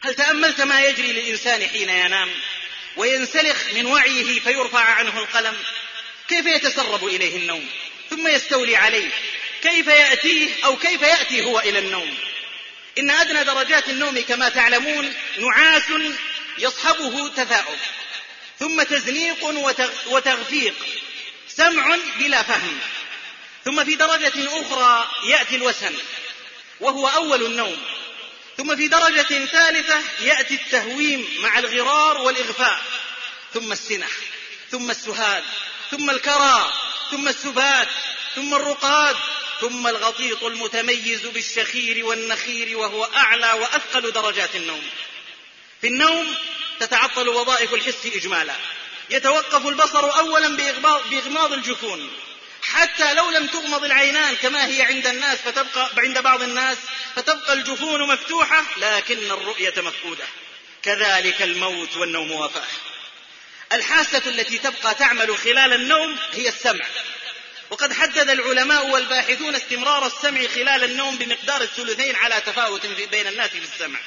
هل تأملت ما يجري للإنسان حين ينام وينسلخ من وعيه فيرفع عنه القلم؟ كيف يتسرب إليه النوم ثم يستولي عليه؟ كيف يأتيه أو كيف يأتي هو إلى النوم؟ إن أدنى درجات النوم كما تعلمون نعاس يصحبه تثاؤب، ثم تزنيق وتغفيق، سمع بلا فهم، ثم في درجة أخرى يأتي الوسن وهو أول النوم، ثم في درجة ثالثة يأتي التهويم مع الغرار والإغفاء، ثم السنح، ثم السهاد، ثم الكرى، ثم السبات، ثم الرقاد، ثم الغطيط المتميز بالشخير والنخير وهو أعلى وأثقل درجات النوم. في النوم تتعطل وظائف الحس إجمالا، يتوقف البصر أولا بإغماض الجفون، حتى لو لم تغمض العينان كما هي عند بعض الناس فتبقى الجفون مفتوحة لكن الرؤية مفقودة. كذلك الموت والنوم وفاة. الحاسة التي تبقى تعمل خلال النوم هي السمع، وقد حدد العلماء والباحثون استمرار السمع خلال النوم بمقدار الثلثين على تفاوت بين الناس في السمع.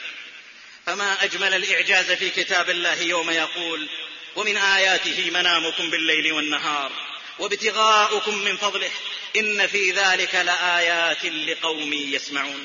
فما أجمل الإعجاز في كتاب الله يوم يقول: ومن آياته منامكم بالليل والنهار وابتغاؤكم من فضله إن في ذلك لآيات لقوم يسمعون.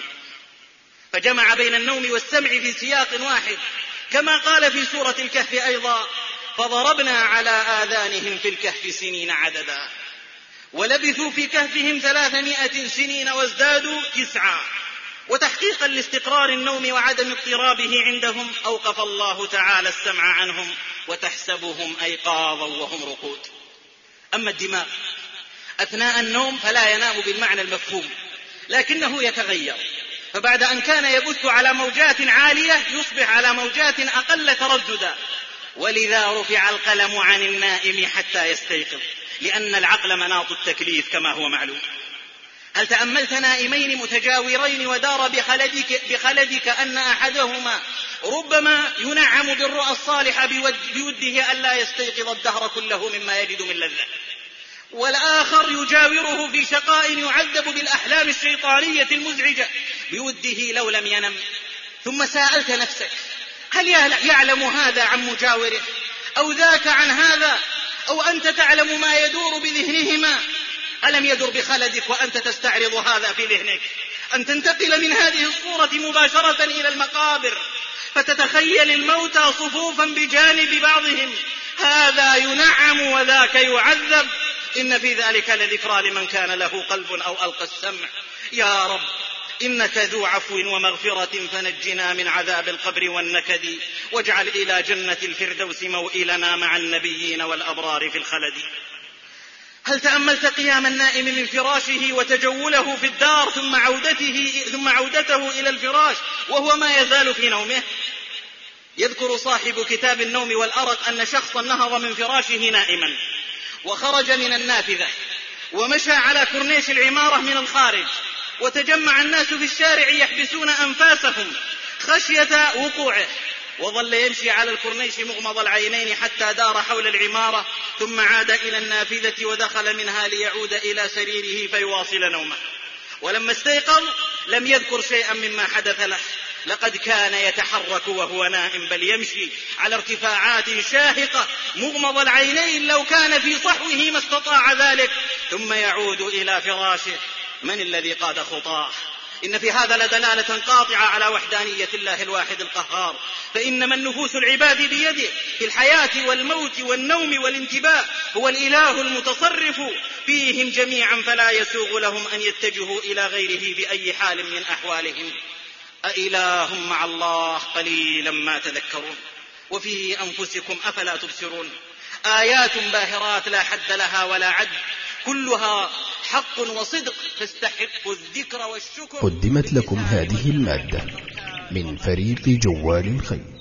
فجمع بين النوم والسمع في سياق واحد، كما قال في سورة الكهف أيضا: فضربنا على آذانهم في الكهف سنين عددا ولبثوا في كهفهم 300 سنين وازدادوا 9. وتحقيقا لاستقرار النوم وعدم اضطرابه عندهم أوقف الله تعالى السمع عنهم وتحسبهم أيقاظا وهم رقود. أما الدماغ أثناء النوم فلا ينام بالمعنى المفهوم، لكنه يتغير، فبعد أن كان يبث على موجات عالية يصبح على موجات أقل ترددا، ولذا رفع القلم عن النائم حتى يستيقظ، لأن العقل مناط التكليف كما هو معلوم. هل تأملت نائمين متجاورين ودار بخلدك أن أحدهما ربما ينعم بالرؤى الصالحة بوده ألا يستيقظ الدهر كله مما يجد من لذة، والآخر يجاوره في شقاء يعذب بالأحلام الشيطانية المزعجة بوده لو لم ينم؟ ثم سألت نفسك: هل يعلم هذا عن مجاوره أو ذاك عن هذا، أو أنت تعلم ما يدور بذهنهما؟ ألم يدر بخلدك وأنت تستعرض هذا في ذهنك أن تنتقل من هذه الصورة مباشرة إلى المقابر فتتخيل الموتى صفوفا بجانب بعضهم، هذا ينعم وذاك يعذب؟ إن في ذلك لذكرى لمن كان له قلب أو ألقى السمع. يا رب إنك ذو عفو ومغفرة فنجنا من عذاب القبر والنكد، واجعل إلى جنة الفردوس موئلنا مع النبيين والأبرار في الخلد. هل تأملت قيام النائم من فراشه وتجوله في الدار ثم عودته إلى الفراش وهو ما يزال في نومه؟ يذكر صاحب كتاب النوم والأرق أن شخصا نهض من فراشه نائما وخرج من النافذة ومشى على كورنيش العمارة من الخارج، وتجمع الناس في الشارع يحبسون أنفاسهم خشية وقوعه، وظل يمشي على الكورنيش مغمض العينين حتى دار حول العمارة، ثم عاد إلى النافذة ودخل منها ليعود إلى سريره فيواصل نومه. ولما استيقظ لم يذكر شيئا مما حدث له، لقد كان يتحرك وهو نائم، بل يمشي على ارتفاعات شاهقة مغمض العينين لو كان في صحوه ما استطاع ذلك، ثم يعود إلى فراشه. من الذي قاد خطاه؟ إن في هذا لدلالة قاطعة على وحدانية الله الواحد القهار، فإنما النفوس العباد بيده في الحياة والموت والنوم والانتباه، هو الإله المتصرف فيهم جميعا، فلا يسوغ لهم أن يتجهوا إلى غيره بأي حال من أحوالهم. أإله مع الله قليلا ما تذكرون، وفي أنفسكم أفلا تبصرون. آيات باهرات لا حد لها ولا عد، كلها حق وصدق تستحق الذكر والشكر. قدمت لكم هذه المادة من فريق جوال الخير.